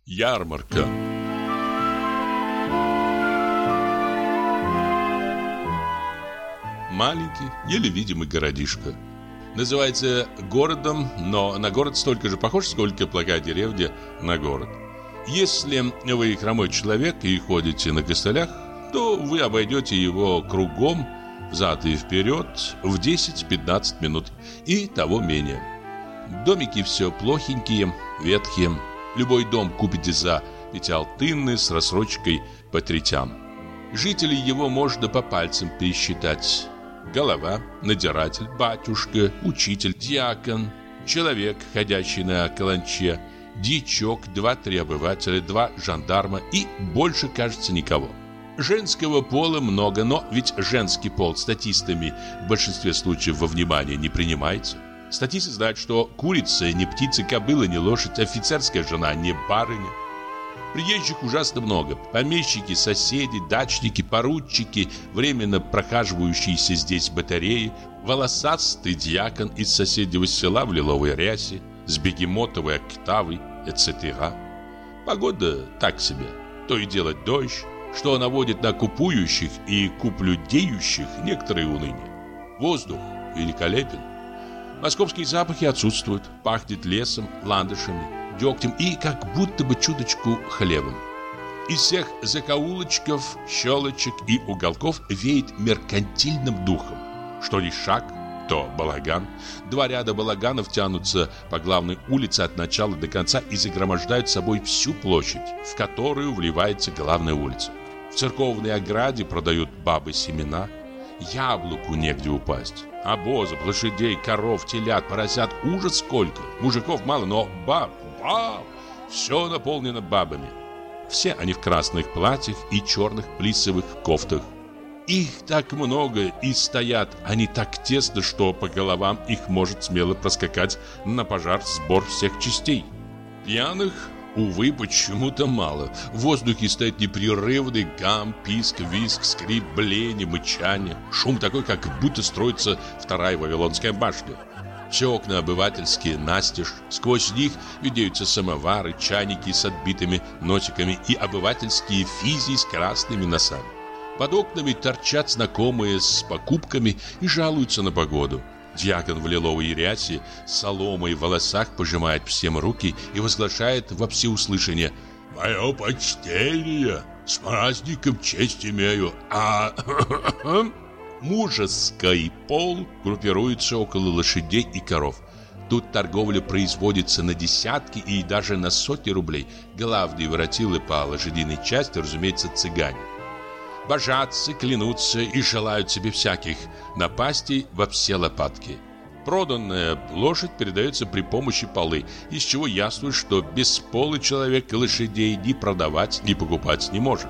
Ярмарка. Маленький, еле видимый городишко. Называется городом, но на город столько же похож, сколько плохая деревня на город. Если вы хромой человек и ходите на костылях, то вы обойдете его кругом, взад и вперед, в 10-15 минут, и того менее. Домики все плохенькие, ветхие. Любой дом купите за 5 алтынны с рассрочкой по третям. Жителей его можно по пальцам пересчитать. Голова, надзиратель, батюшка, учитель, диакон, человек, ходящий на каланче, дьячок, 2-3 обывателя, 2 жандарма и больше, кажется, никого. Женского пола много, но ведь женский пол статистами в большинстве случаев во внимание не принимается. Статисты знают, что курица не птица, кобыла не лошадь, офицерская жена не барыня. Приезжих ужасно много. Помещики, соседи, дачники, поручики, временно прохаживающиеся здесь батареи, волосатый дьякон из соседнего села в лиловой рясе, с бегемотовой октавой, etc. Погода так себе. То и дело дождь, что наводит на купующих и куплюдеющих некоторые уныние. Воздух великолепен. Московские запахи отсутствуют. Пахнет лесом, ландышами, дегтем и как будто бы чуточку хлебом. Из всех закоулочков, щелочек и уголков веет меркантильным духом. Что ни шаг, то балаган. 2 ряда балаганов тянутся по главной улице от начала до конца и загромождают собой всю площадь, в которую вливается главная улица. В церковной ограде продают бабы семена. Яблоку негде упасть. Обозов, лошадей, коров, телят, поросят ужас сколько. Мужиков мало, но баб, все наполнено бабами. Все они в красных платьях и черных плисовых кофтах. Их так много и стоят они так тесно, что по головам их может смело проскакать на пожар сбор всех частей. Пьяных, увы, почему-то мало. В воздухе стоит непрерывный гам, писк, визг, скрип, блеяние, мычание. Шум такой, как будто строится вторая Вавилонская башня. Все окна обывательские настежь. Сквозь них видеются самовары, чайники с отбитыми носиками и обывательские физи с красными носами. Под окнами торчат знакомые с покупками и жалуются на погоду. Дьякон в лиловой рясе с соломой в волосах пожимает всем руки и возглашает во всеуслышание: «Мое почтение! С праздником честь имею! Мужеский пол группируется около лошадей и коров. Тут торговля производится на десятки и даже на сотни рублей. Главные воротилы по лошадиной части, разумеется, цыгане. Божатся, клянутся и желают себе всяких напастей во все лопатки. Проданная лошадь передается при помощи полы, из чего ясно, что бесполый человек лошадей ни продавать, ни покупать не может.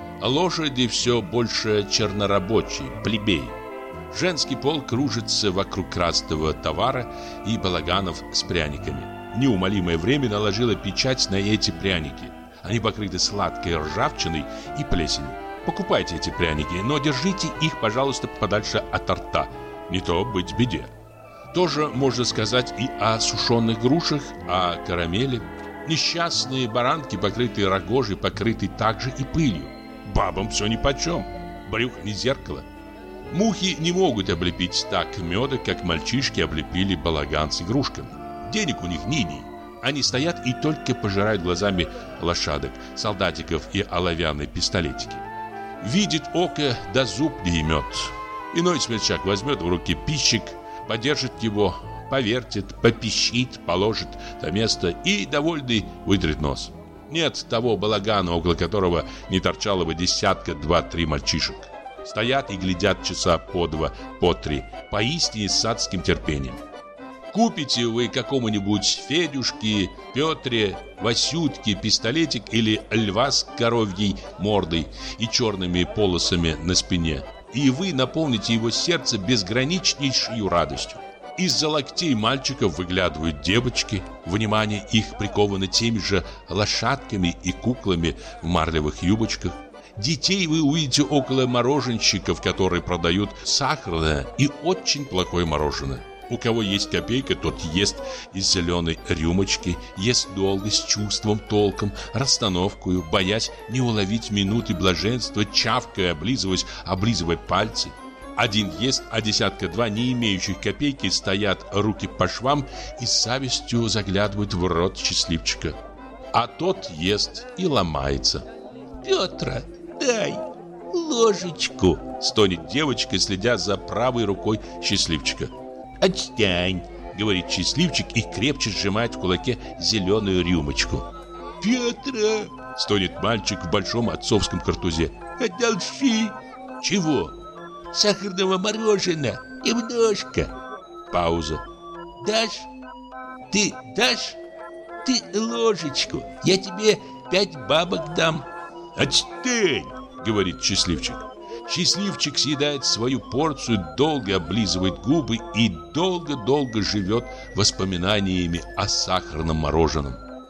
Лошади все больше чернорабочие, плебеи. Женский пол кружится вокруг красного товара и балаганов с пряниками. Неумолимое время наложило печать на эти пряники. Они покрыты сладкой ржавчиной и плесенью. Покупайте эти пряники, но держите их, пожалуйста, подальше от рта. Не то быть беде. Тоже можно сказать и о сушеных грушах, о карамели. Несчастные баранки, покрытые рогожей, покрыты также и пылью. Бабам все нипочем. Брюхо не зеркало. Мухи не могут облепить так меда, как мальчишки облепили балаган с игрушками. Денег у них ни-ни. Они стоят и только пожирают глазами лошадок, солдатиков и оловянные пистолетики. Видит око, да зуб не имет. Иной смельчак возьмет в руки пищик, подержит его, повертит, попищит, положит на место и, довольный, вытрет нос. Нет того балагана, около которого не торчало бы десятка, 2-3 мальчишек. Стоят и глядят часа по 2, по 3, поистине с адским терпением. Купите вы какому-нибудь Федюшке, Петре, Васютке пистолетик или льва с коровьей мордой и черными полосами на спине, и вы наполните его сердце безграничнейшей радостью. Из-за локтей мальчиков выглядывают девочки, внимание их приковано теми же лошадками и куклами в марлевых юбочках. Детей вы увидите около мороженщиков, которые продают сахарное и очень плохое мороженое. У кого есть копейка, тот ест из зеленой рюмочки, ест долго, с чувством, толком, расстановкою, боясь не уловить минуты блаженства, чавкая, облизывая пальцы. Один ест, а десятка-два не имеющих копейки стоят руки по швам и с завистью заглядывают в рот счастливчика. А тот ест и ломается. «Петра, дай ложечку!» — стонет девочка, следя за правой рукой счастливчика. «Отстань!» — говорит счастливчик и крепче сжимает в кулаке зеленую рюмочку. «Петра!» — стонет мальчик в большом отцовском картузе. «Одолжи!» «Чего?» «Сахарного мороженого, немножко!» Пауза. «Дашь? Ты дашь? Ты ложечку, я тебе 5 бабок дам!» «Отстань!» — говорит счастливчик. Счастливчик съедает свою порцию, долго облизывает губы и долго-долго живет воспоминаниями о сахарном мороженом.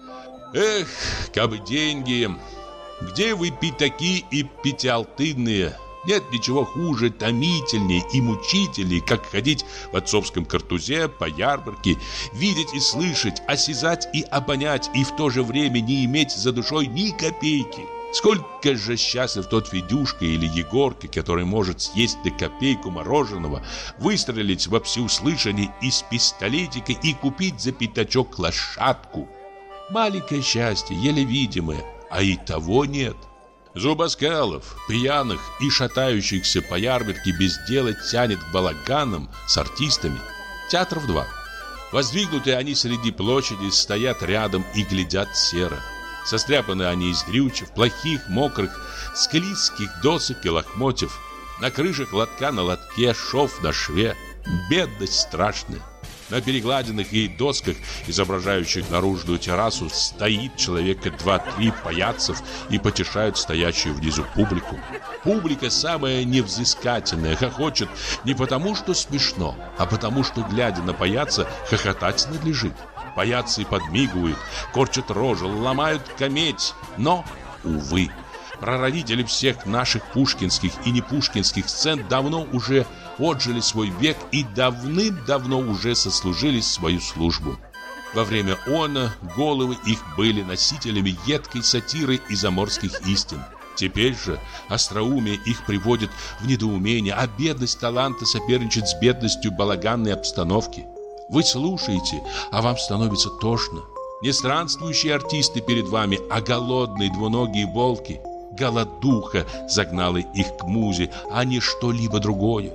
Эх, кабы деньги! Где вы, пятаки и пятиалтынные? Нет ничего хуже, томительнее и мучительнее, как ходить в отцовском картузе по ярмарке, видеть и слышать, осязать и обонять, и в то же время не иметь за душой ни копейки. Сколько же счастлив тот Федюшка или Егорка, который может съесть на копейку мороженого, выстрелить во всеуслышание из пистолетика и купить за пятачок лошадку. Маленькое счастье, еле видимое, а и того нет. Зубоскалов, пьяных и шатающихся по ярмарке без дела тянет к балаганам с артистами. Театров 2. Воздвигнутые они среди площади, стоят рядом и глядят серо. Состряпаны они из дрючев, плохих, мокрых, склизких досок и лохмотьев. На крышах лотка на лотке, шов на шве. Бедность страшная. На перегладинах и досках, изображающих наружную террасу, стоит человека 2-3 паяцев и потешают стоящую внизу публику. Публика самая невзыскательная, хохочет не потому, что смешно, а потому, что, глядя на паяца, хохотать надлежит. Паяцы подмигивают, корчат рожи, ломают кометь, но, увы, прародители всех наших пушкинских и непушкинских сцен давно уже отжили свой век и давным-давно уже сослужили свою службу. Во время она головы их были носителями едкой сатиры и заморских истин. Теперь же остроумие их приводит в недоумение, а бедность таланта соперничает с бедностью балаганной обстановки. Вы слушаете, а вам становится тошно. Не странствующие артисты перед вами, а голодные двуногие волки. Голодуха загнала их к музе, а не что-либо другое.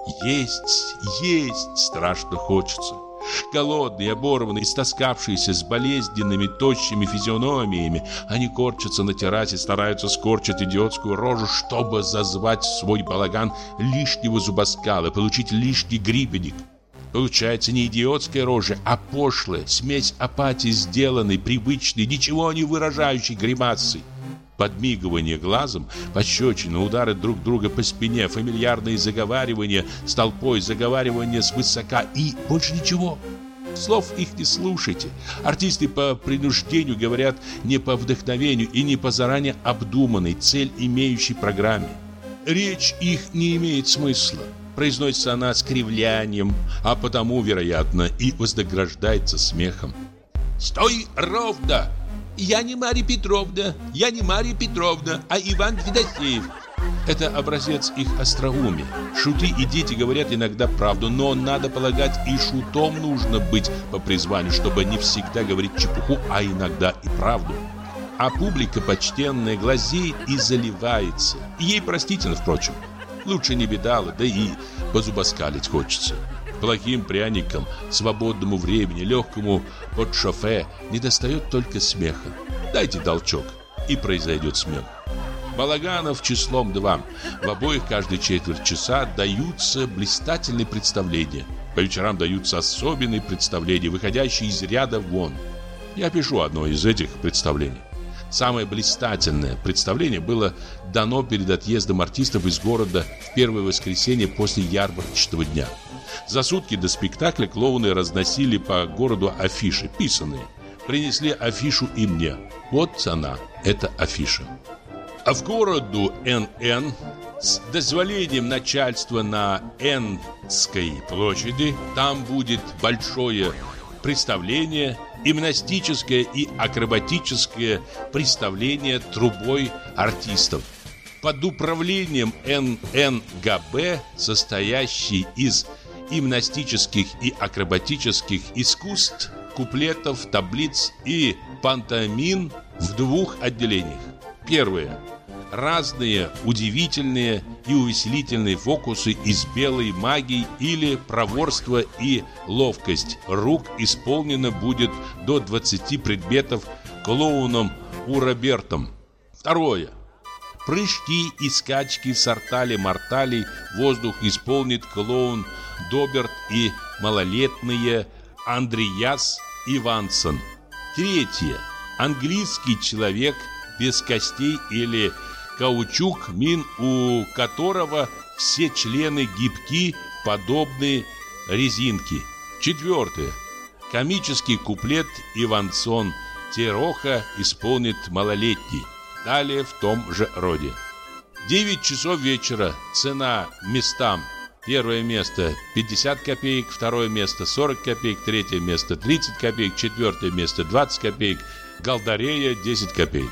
Есть страшно хочется. Голодные, оборванные, истоскавшиеся, с болезненными, тощими физиономиями, они корчатся на террасе, стараются скорчить идиотскую рожу, чтобы зазвать в свой балаган лишнего зубоскала, получить лишний гребенек. Получается не идиотская рожа, а пошлая, смесь апатии сделанной, привычной, ничего не выражающей гримасой. Подмигивание глазом, пощечины, удары друг друга по спине, фамильярные заговаривания с толпой, заговаривания свысока и больше ничего. Слов их не слушайте. Артисты по принуждению говорят не по вдохновению и не по заранее обдуманной, цель имеющей программе. Речь их не имеет смысла. Произносится она с кривлянием, а потому, вероятно, и вознаграждается смехом. «Стой ровно! Я не Марья Петровна, я не Марья Петровна, а Иван Федосеев». Это образец их остроумия. Шуты и дети говорят иногда правду, но, надо полагать, и шутом нужно быть по призванию, чтобы не всегда говорить чепуху, а иногда и правду. А публика почтенная глазеет и заливается. И ей простительно, впрочем. Лучше не видала, да и позубоскалить хочется. Плохим пряникам, свободному времени, легкому под шофе недостает только смеха. Дайте толчок, и произойдет смех. Балаганов числом 2. В обоих каждые четверть часа даются блистательные представления. По вечерам даются особенные представления, выходящие из ряда вон. Я пишу одно из этих представлений. Самое блистательное представление было дано перед отъездом артистов из города в первое воскресенье после ярмарочного дня. За сутки до спектакля клоуны разносили по городу афиши, писанные. Принесли афишу и мне. Вот она, эта афиша. А в городу НН С дозволением начальства на Энской площади там будет большое представление, гимнастическое и акробатическое представление трубой артистов. Под управлением ННГБ, состоящий из гимнастических и акробатических искусств, куплетов, таблиц и пантомим в двух отделениях. Первое. Разные удивительные и увеселительные фокусы из белой магии или проворство и ловкость рук исполнено будет до 20 предметов клоуном Уробертом. Второе. Прыжки и скачки в сортале-мортале воздух исполнит клоун Доберт и малолетные Андреас Ивансон. Третье. Английский человек без костей или каучук, мин у которого все члены гибки, подобные резинке. Четвертое. Комический куплет Ивансон Тероха исполнит малолетний. Далее в том же роде. 9 часов вечера. Цена местам. Первое место 50 копеек, второе место 40 копеек, третье место 30 копеек, четвертое место 20 копеек, голдарея 10 копеек.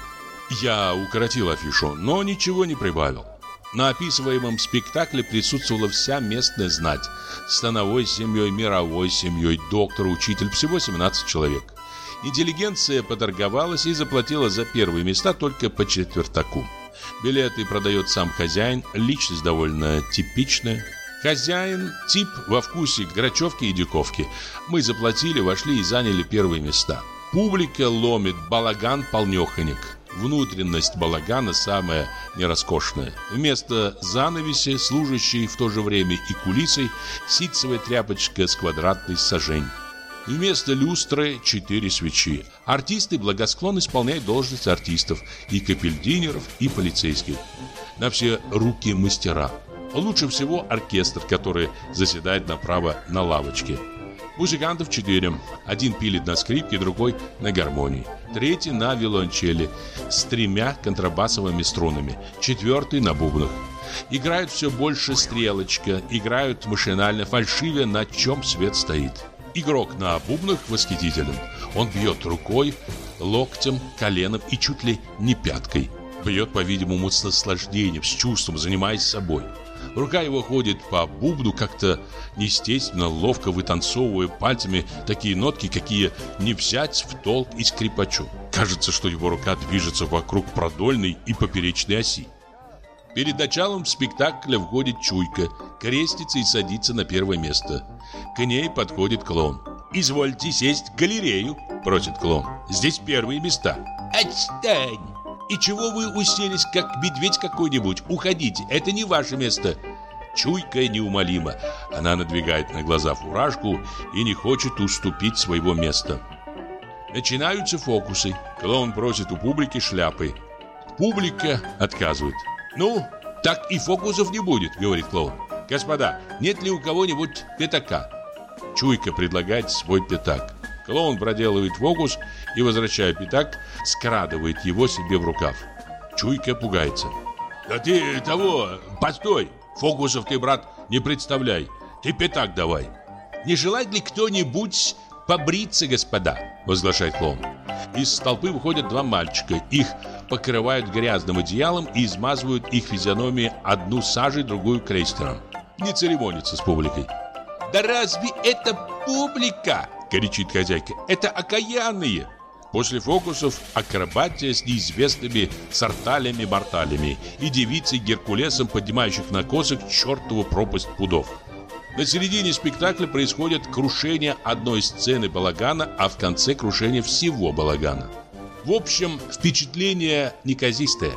Я укоротил афишу, но ничего не прибавил. На описываемом спектакле присутствовала вся местная знать. Становой семьей, мировой семьей, доктор, учитель, всего 17 человек. Интеллигенция поторговалась и заплатила за первые места только по четвертаку. Билеты продает сам хозяин, личность довольно типичная. Хозяин – тип во вкусе грачевки и дюковки. Мы заплатили, вошли и заняли первые места. Публика ломит балаган полнёхонек. Внутренность балагана самая нероскошная. Вместо занавеси, служащей в то же время и кулисой, ситцевая тряпочка с квадратной сажень. Вместо люстры 4 свечи. Артисты благосклонно исполняют должность артистов, и капельдинеров, и полицейских. На все руки мастера. Лучше всего оркестр, который заседает направо на лавочке. Музыкантов 4. Один пилит на скрипке, другой на гармонии. Третий на виолончели с 3 контрабасовыми струнами. Четвертый на бубнах. Играют все больше стрелочка, играют машинально, фальшивя, на чем свет стоит. Игрок на бубнах восхитителен. Он бьет рукой, локтем, коленом и чуть ли не пяткой. Бьет, по-видимому, с наслаждением, с чувством, занимаясь собой. Рука его ходит по бубну как-то неестественно, ловко вытанцовывая пальцами такие нотки, какие не взять в толк и скрипачу. Кажется, что его рука движется вокруг продольной и поперечной оси. Перед началом спектакля входит чуйка, крестится и садится на первое место. К ней подходит клоун. «Извольте сесть в галерею», — просит клоун. «Здесь первые места». «Отстань! И чего вы уселись, как медведь какой-нибудь? Уходите, это не ваше место». Чуйка неумолима. Она надвигает на глаза фуражку и не хочет уступить своего места. Начинаются фокусы. Клоун просит у публики шляпы. Публика отказывает. «Ну, так и фокусов не будет», — говорит клоун. «Господа, нет ли у кого-нибудь пятака?» Чуйка предлагает свой пятак. Клоун проделывает фокус и, возвращая пятак, скрадывает его себе в рукав. Чуйка пугается. «Да ты того, постой! Фокусов ты, брат, не представляй. Ты пятак давай». «Не желает ли кто-нибудь побриться, господа?» — возглашает клоун. Из толпы выходят 2 мальчика. Их покрывают грязным одеялом и измазывают их физиономии одну сажей, другую крейстером. Не церемонится с публикой. «Да разве это публика?» — кричит хозяйка. «Это окаянные!» После фокусов акробатия с неизвестными сорталями-морталями и девицей Геркулесом, поднимающих на косах чертову пропасть пудов. На середине спектакля происходит крушение одной сцены балагана, а в конце крушение всего балагана. В общем, впечатление неказистое.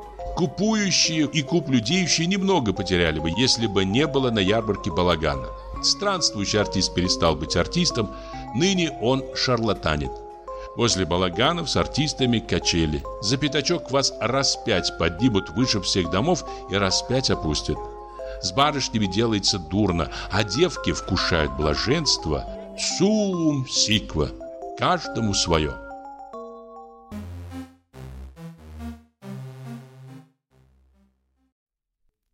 Купующие и куплюдеющие немного потеряли бы, если бы не было на ярмарке балагана. Странствующий артист перестал быть артистом, ныне он шарлатанит. После балаганов с артистами качели. За пятачок вас раз 5 поднимут выше всех домов и раз 5 опустят. С барышнями делается дурно, а девки вкушают блаженство. Сум-сиква. Каждому свое.